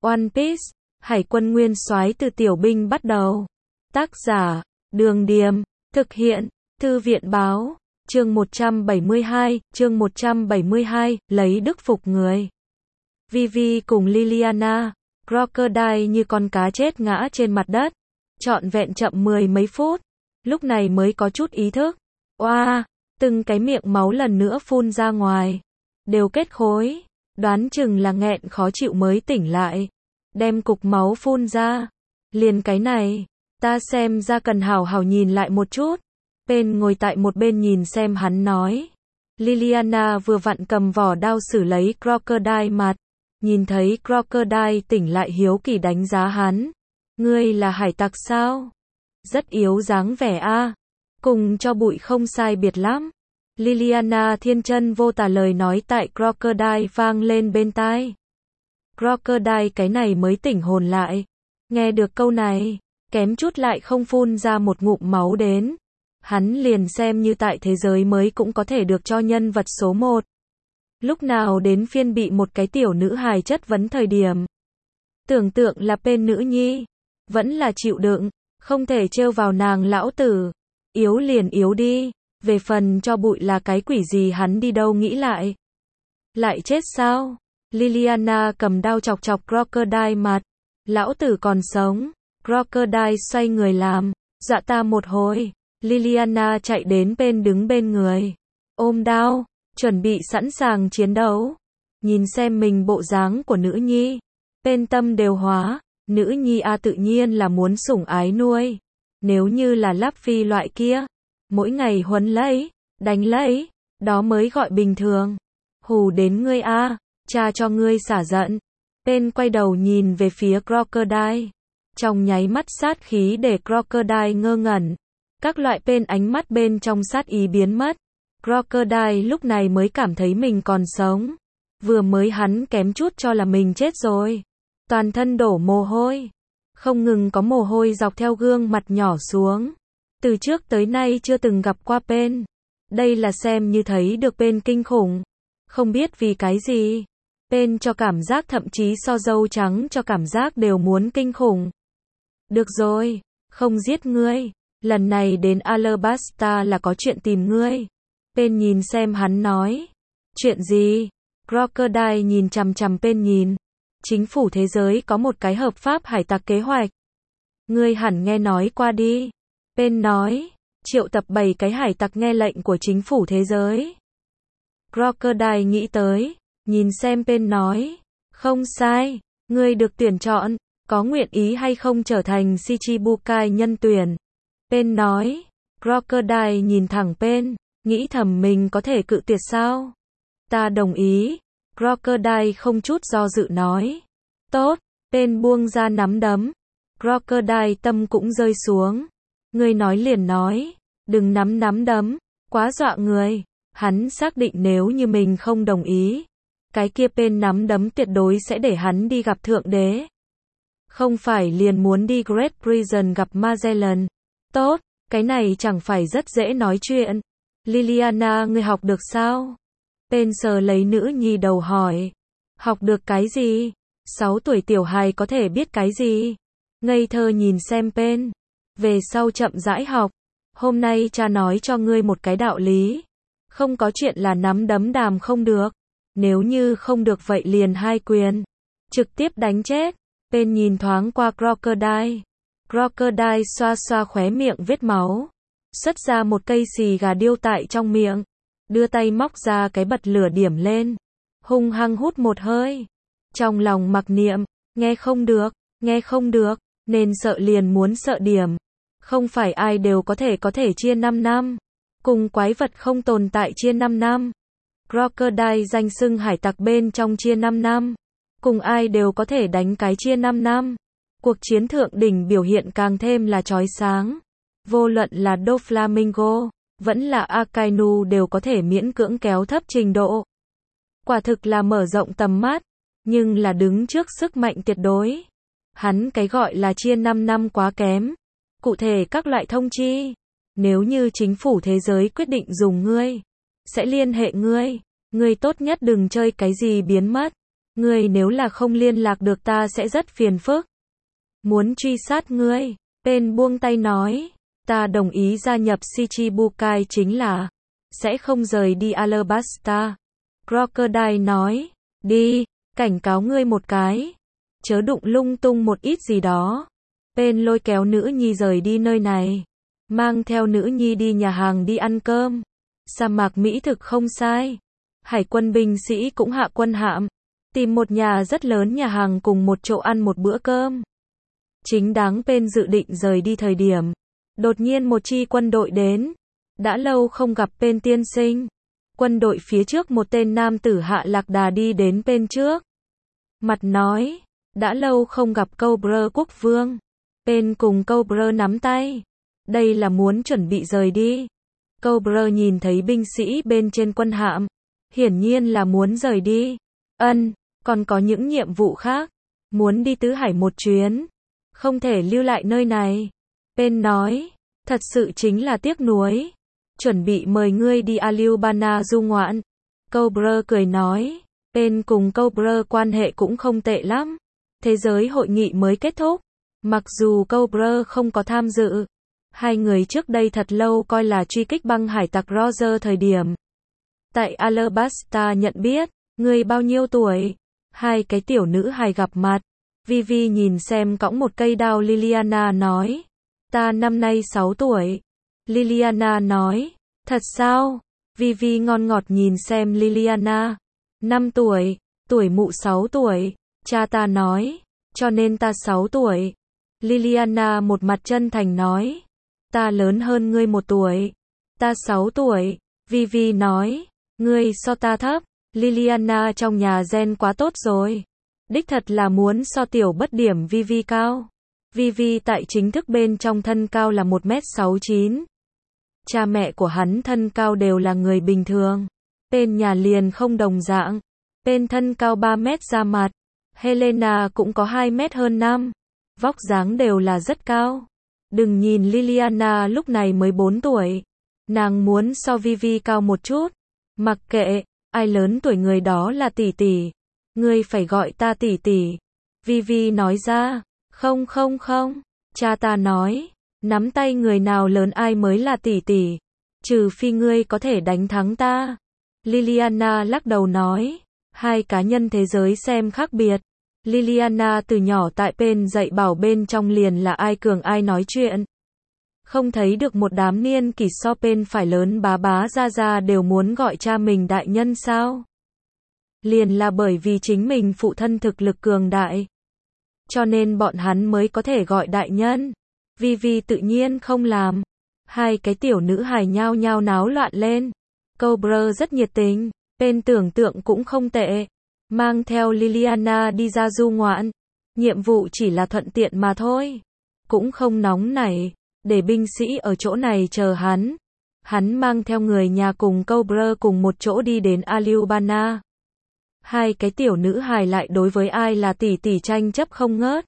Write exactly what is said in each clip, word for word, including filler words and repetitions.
One Piece, Hải quân nguyên soái từ tiểu binh bắt đầu. Tác giả, Đường Điềm, thực hiện, Thư viện Báo, chương một trăm bảy mươi hai, chương một trăm bảy mươi hai, lấy đức phục người. Vivi cùng Liliana, Crocodile như con cá chết ngã trên mặt đất, trọn vẹn chậm mười mấy phút, lúc này mới có chút ý thức. Oa, từng cái miệng máu lần nữa phun ra ngoài, đều kết khối, đoán chừng là nghẹn khó chịu mới tỉnh lại, đem cục máu phun ra. Liền cái này, ta xem ra cần hảo hảo nhìn lại một chút. Pen ngồi tại một bên nhìn xem hắn nói. Liliana vừa vặn cầm vỏ đao xử lấy Crocodile mặt, nhìn thấy Crocodile tỉnh lại hiếu kỳ đánh giá hắn. Ngươi là hải tặc sao? Rất yếu dáng vẻ a, cùng cho bụi không sai biệt lắm. Liliana thiên chân vô tà lời nói tại Crocodile vang lên bên tai. Crocodile cái này mới tỉnh hồn lại, nghe được câu này, kém chút lại không phun ra một ngụm máu đến. Hắn liền xem như tại thế giới mới cũng có thể được cho nhân vật số một. Lúc nào đến phiên bị một cái tiểu nữ hài chất vấn thời điểm. Tưởng tượng là Pen nữ nhi, vẫn là chịu đựng, không thể trêu vào nàng lão tử. Yếu liền yếu đi, về phần cho bụi là cái quỷ gì hắn đi đâu nghĩ lại. Lại chết sao? Liliana cầm đao chọc chọc Crocodile mặt. Lão tử còn sống. Crocodile xoay người làm, dọa ta một hồi. Liliana chạy đến bên đứng bên người, ôm đao, chuẩn bị sẵn sàng chiến đấu. Nhìn xem mình bộ dáng của nữ nhi, bên tâm đều hóa, nữ nhi a tự nhiên là muốn sủng ái nuôi. Nếu như là Luffy loại kia, mỗi ngày huấn lấy, đánh lấy, đó mới gọi bình thường. Hù đến ngươi a, cha cho ngươi xả giận. Pen quay đầu nhìn về phía Crocodile, trong nháy mắt sát khí để Crocodile ngơ ngẩn. Các loại Pen ánh mắt bên trong sát ý biến mất. Crocodile lúc này mới cảm thấy mình còn sống. Vừa mới hắn kém chút cho là mình chết rồi. Toàn thân đổ mồ hôi. Không ngừng có mồ hôi dọc theo gương mặt nhỏ xuống. Từ trước tới nay chưa từng gặp qua Pen. Đây là xem như thấy được Pen kinh khủng. Không biết vì cái gì. Pen cho cảm giác thậm chí so dâu trắng cho cảm giác đều muốn kinh khủng. Được rồi, không giết ngươi. Lần này đến Alabasta là có chuyện tìm ngươi. Pen nhìn xem hắn nói. Chuyện gì? Crocodile nhìn chằm chằm Pen nhìn. Chính phủ thế giới có một cái hợp pháp hải tặc kế hoạch. Ngươi hẳn nghe nói qua đi. Pen nói. Triệu tập bảy cái hải tặc nghe lệnh của chính phủ thế giới. Crocodile nghĩ tới. Nhìn xem Pen nói. Không sai. Ngươi được tuyển chọn. Có nguyện ý hay không trở thành Shichibukai nhân tuyển? Pen nói. Crocodile nhìn thẳng Pen, nghĩ thầm mình có thể cự tuyệt sao? Ta đồng ý. Crocodile không chút do dự nói. Tốt. Pen buông ra nắm đấm. Crocodile tâm cũng rơi xuống. Ngươi nói liền nói. Đừng nắm nắm đấm. Quá dọa người. Hắn xác định nếu như mình không đồng ý, cái kia Pen nắm đấm tuyệt đối sẽ để hắn đi gặp Thượng Đế. Không phải liền muốn đi Great Prison gặp Magellan. Tốt, cái này chẳng phải rất dễ nói chuyện. Liliana ngươi học được sao? Pen sờ lấy nữ nhi đầu hỏi. Học được cái gì? Sáu tuổi tiểu hài có thể biết cái gì? Ngây thơ nhìn xem Pen. Về sau chậm rãi học. Hôm nay cha nói cho ngươi một cái đạo lý. Không có chuyện là nắm đấm đàm không được. Nếu như không được vậy liền hai quyền. Trực tiếp đánh chết. Pen nhìn thoáng qua Crocodile. Crocodile xoa xoa khóe miệng vết máu. Xuất ra một cây xì gà điêu tại trong miệng. Đưa tay móc ra cái bật lửa điểm lên. Hung hăng hút một hơi. Trong lòng mặc niệm. Nghe không được, nghe không được. Nên sợ liền muốn sợ điểm. Không phải ai đều có thể có thể chia năm năm. Cùng quái vật không tồn tại chia năm năm. Crocodile danh xưng hải tặc bên trong chia năm năm. Cùng ai đều có thể đánh cái chia năm năm. Cuộc chiến thượng đỉnh biểu hiện càng thêm là chói sáng. Vô luận là Doflamingo, vẫn là Akainu đều có thể miễn cưỡng kéo thấp trình độ. Quả thực là mở rộng tầm mắt, nhưng là đứng trước sức mạnh tuyệt đối. Hắn cái gọi là chia năm năm quá kém. Cụ thể các loại thông chi. Nếu như chính phủ thế giới quyết định dùng ngươi, sẽ liên hệ ngươi. Ngươi tốt nhất đừng chơi cái gì biến mất. Ngươi nếu là không liên lạc được ta sẽ rất phiền phức. Muốn truy sát ngươi. Pen buông tay nói. Ta đồng ý gia nhập Shichibukai chính là sẽ không rời đi Alabasta. Crocodile nói. Đi, cảnh cáo ngươi một cái. Chớ đụng lung tung một ít gì đó. Pen lôi kéo nữ nhi rời đi nơi này. Mang theo nữ nhi đi nhà hàng đi ăn cơm. Sa mạc mỹ thực không sai. Hải quân binh sĩ cũng hạ quân hạm. Tìm một nhà rất lớn nhà hàng cùng một chỗ ăn một bữa cơm. Chính đáng Pen dự định rời đi thời điểm. Đột nhiên một chi quân đội đến. Đã lâu không gặp Pen tiên sinh. Quân đội phía trước một tên nam tử hạ lạc đà đi đến Pen trước. Mặt nói. Đã lâu không gặp Cobra quốc vương. Pen cùng Cobra nắm tay. Đây là muốn chuẩn bị rời đi. Cobra nhìn thấy binh sĩ bên trên quân hạm. Hiển nhiên là muốn rời đi. Ân, còn có những nhiệm vụ khác. Muốn đi tứ hải một chuyến. Không thể lưu lại nơi này. Pen nói. Thật sự chính là tiếc nuối. Chuẩn bị mời ngươi đi Alabasta du ngoạn. Cobra cười nói. Pen cùng Cobra quan hệ cũng không tệ lắm. Thế giới hội nghị mới kết thúc. Mặc dù Cobra không có tham dự. Hai người trước đây thật lâu coi là truy kích băng hải tặc Roger thời điểm. Tại Alabasta nhận biết. Ngươi bao nhiêu tuổi? Hai cái tiểu nữ hài gặp mặt. Vivi nhìn xem cõng một cây đao. Liliana nói. Ta năm nay sáu tuổi. Liliana nói. Thật sao? Vivi ngon ngọt nhìn xem Liliana. năm tuổi. Tuổi mụ sáu tuổi. Cha ta nói. Cho nên ta sáu tuổi. Liliana một mặt chân thành nói. Ta lớn hơn ngươi một tuổi. Ta sáu tuổi. Vivi nói. Ngươi so ta thấp. Liliana trong nhà gen quá tốt rồi. Đích thật là muốn so tiểu bất điểm Vivi cao. Vivi tại chính thức bên trong thân cao là một mét sáu mươi chín. Cha mẹ của hắn thân cao đều là người bình thường. Pen nhà liền không đồng dạng. Pen thân cao ba mét ra mặt. Helena cũng có hai mét hơn năm. Vóc dáng đều là rất cao. Đừng nhìn Liliana lúc này mới bốn tuổi. Nàng muốn so Vivi cao một chút. Mặc kệ, ai lớn tuổi người đó là tỷ tỷ. Ngươi phải gọi ta tỷ tỷ. Vivi nói ra. Không không không. Cha ta nói. Nắm tay người nào lớn ai mới là tỷ tỷ. Trừ phi ngươi có thể đánh thắng ta. Liliana lắc đầu nói. Hai cá nhân thế giới xem khác biệt. Liliana từ nhỏ tại Pen dạy bảo bên trong liền là ai cường ai nói chuyện. Không thấy được một đám niên kỷ so Pen phải lớn bá bá ra ra đều muốn gọi cha mình đại nhân sao? Liền là bởi vì chính mình phụ thân thực lực cường đại. Cho nên bọn hắn mới có thể gọi đại nhân. Vivi tự nhiên không làm. Hai cái tiểu nữ hài nhao nhao náo loạn lên. Cobra rất nhiệt tình. Pen tưởng tượng cũng không tệ. Mang theo Liliana đi ra du ngoạn. Nhiệm vụ chỉ là thuận tiện mà thôi. Cũng không nóng nảy. Để binh sĩ ở chỗ này chờ hắn. Hắn mang theo người nhà cùng Cobra cùng một chỗ đi đến Alabasta. Hai cái tiểu nữ hài lại đối với ai là tỷ tỷ tranh chấp không ngớt.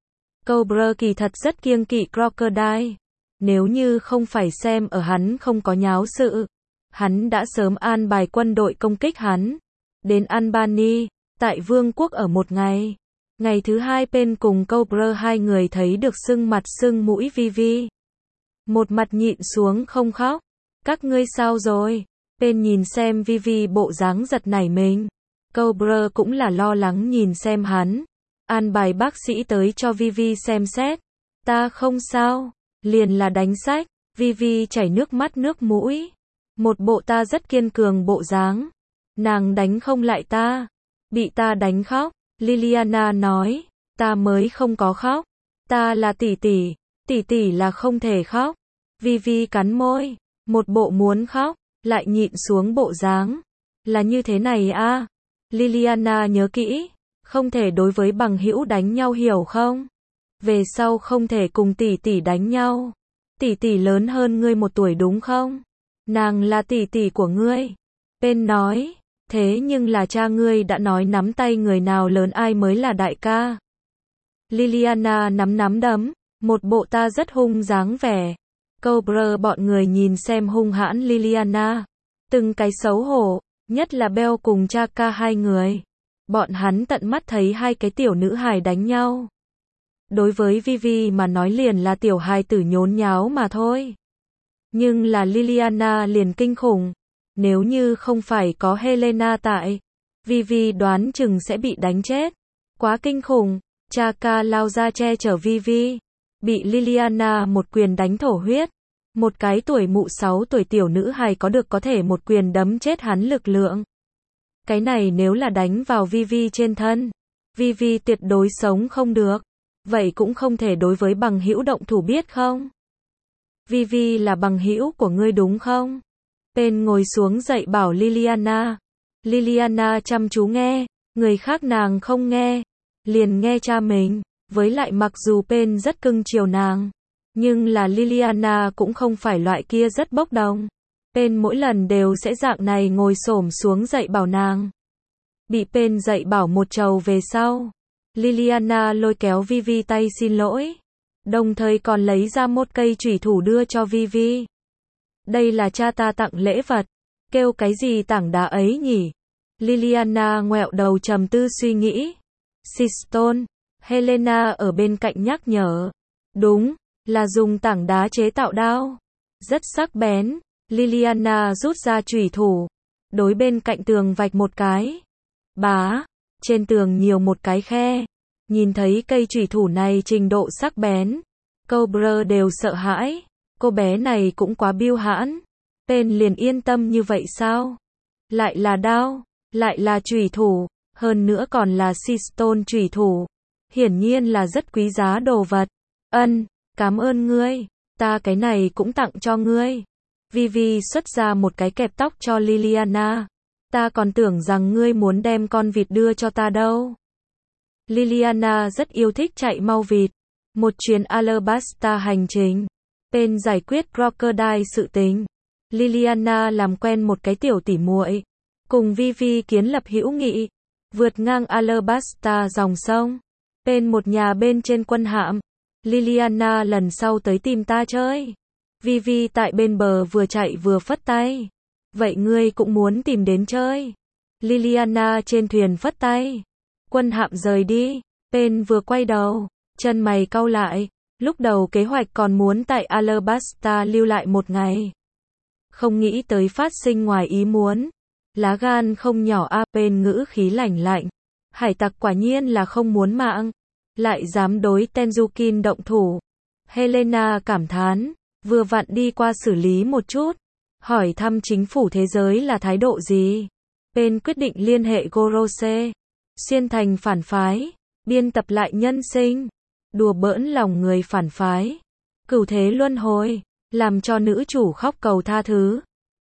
Cobra kỳ thật rất kiêng kỵ Crocodile. Nếu như không phải xem ở hắn không có nháo sự. Hắn đã sớm an bài quân đội công kích hắn. Đến Albany, tại vương quốc ở một ngày. Ngày thứ hai Pen cùng Cobra hai người thấy được sưng mặt sưng mũi Vivi. Một mặt nhịn xuống không khóc. Các ngươi sao rồi? Pen nhìn xem Vivi bộ dáng giật nảy mình. Cobra cũng là lo lắng nhìn xem hắn. An bài bác sĩ tới cho Vivi xem xét. Ta không sao. Liền là đánh sách. Vivi chảy nước mắt nước mũi. Một bộ ta rất kiên cường bộ dáng. Nàng đánh không lại ta. Bị ta đánh khóc. Liliana nói. Ta mới không có khóc. Ta là tỷ tỷ. Tỷ tỷ là không thể khóc. Vivi cắn môi. Một bộ muốn khóc. Lại nhịn xuống bộ dáng. Là như thế này à. Liliana nhớ kỹ. Không thể đối với bằng hữu đánh nhau hiểu không? Về sau không thể cùng tỷ tỷ đánh nhau. Tỷ tỷ lớn hơn ngươi một tuổi đúng không? Nàng là tỷ tỷ của ngươi. Pen nói. Thế nhưng là cha ngươi đã nói nắm tay người nào lớn ai mới là đại ca. Liliana nắm nắm đấm. Một bộ ta rất hung dáng vẻ. Cobra bọn người nhìn xem hung hãn Liliana. Từng cái xấu hổ. Nhất là Bell cùng Chaka hai người. Bọn hắn tận mắt thấy hai cái tiểu nữ hài đánh nhau. Đối với Vivi mà nói liền là tiểu hài tử nhốn nháo mà thôi. Nhưng là Liliana liền kinh khủng. Nếu như không phải có Helena tại, Vivi đoán chừng sẽ bị đánh chết. Quá kinh khủng. Chaka lao ra che chở Vivi. Bị Liliana một quyền đánh thổ huyết. Một cái tuổi mụ sáu tuổi tiểu nữ hài có được có thể một quyền đấm chết hắn lực lượng. Cái này nếu là đánh vào Vivi trên thân, Vivi tuyệt đối sống không được. Vậy cũng không thể đối với bằng hữu động thủ biết không? Vivi là bằng hữu của ngươi đúng không? Pen ngồi xuống dậy bảo Liliana. Liliana chăm chú nghe, người khác nàng không nghe, liền nghe cha mình. Với lại mặc dù Pen rất cưng chiều nàng, nhưng là Liliana cũng không phải loại kia rất bốc đồng. Pen mỗi lần đều sẽ dạng này ngồi xổm xuống dậy bảo nàng. Bị Pen dậy bảo một trầu về sau, Liliana lôi kéo Vivi tay xin lỗi, đồng thời còn lấy ra một cây chủy thủ đưa cho Vivi. Đây là cha ta tặng lễ vật, kêu cái gì tảng đá ấy nhỉ? Liliana ngoẹo đầu trầm tư suy nghĩ. Sistone, Helena ở bên cạnh nhắc nhở. Đúng, là dùng tảng đá chế tạo đao. Rất sắc bén. Liliana rút ra chủy thủ, đối bên cạnh tường vạch một cái. Bá, trên tường nhiều một cái khe. Nhìn thấy cây chủy thủ này trình độ sắc bén, Cobra đều sợ hãi. Cô bé này cũng quá biêu hãn. Pen liền yên tâm như vậy sao? Lại là đao, lại là chủy thủ, hơn nữa còn là Sistone chủy thủ. Hiển nhiên là rất quý giá đồ vật. Ân, cảm ơn ngươi, ta cái này cũng tặng cho ngươi. Vivi xuất ra một cái kẹp tóc cho Liliana. Ta còn tưởng rằng ngươi muốn đem con vịt đưa cho ta đâu. Liliana rất yêu thích chạy mau vịt. Một chuyến Alabasta hành trình. Pen giải quyết Crocodile sự tình. Liliana làm quen một cái tiểu tỉ muội, cùng Vivi kiến lập hữu nghị. Vượt ngang Alabasta dòng sông. Pen một nhà bên trên quân hạm. Liliana lần sau tới tìm ta chơi. Vivi tại bên bờ vừa chạy vừa phất tay. Vậy ngươi cũng muốn tìm đến chơi? Liliana trên thuyền phất tay. Quân hạm rời đi. Pen vừa quay đầu, chân mày cau lại. Lúc đầu kế hoạch còn muốn tại Alabasta lưu lại một ngày. Không nghĩ tới phát sinh ngoài ý muốn. Lá gan không nhỏ a. Pen ngữ khí lạnh lạnh. Hải tặc quả nhiên là không muốn mạng. Lại dám đối Tenzukin động thủ. Helena cảm thán. Vừa vặn đi qua xử lý một chút. Hỏi thăm chính phủ thế giới là thái độ gì. Pen quyết định liên hệ Gorose. Xuyên thành phản phái. Biên tập lại nhân sinh. Đùa bỡn lòng người phản phái. Cửu thế luân hồi. Làm cho nữ chủ khóc cầu tha thứ.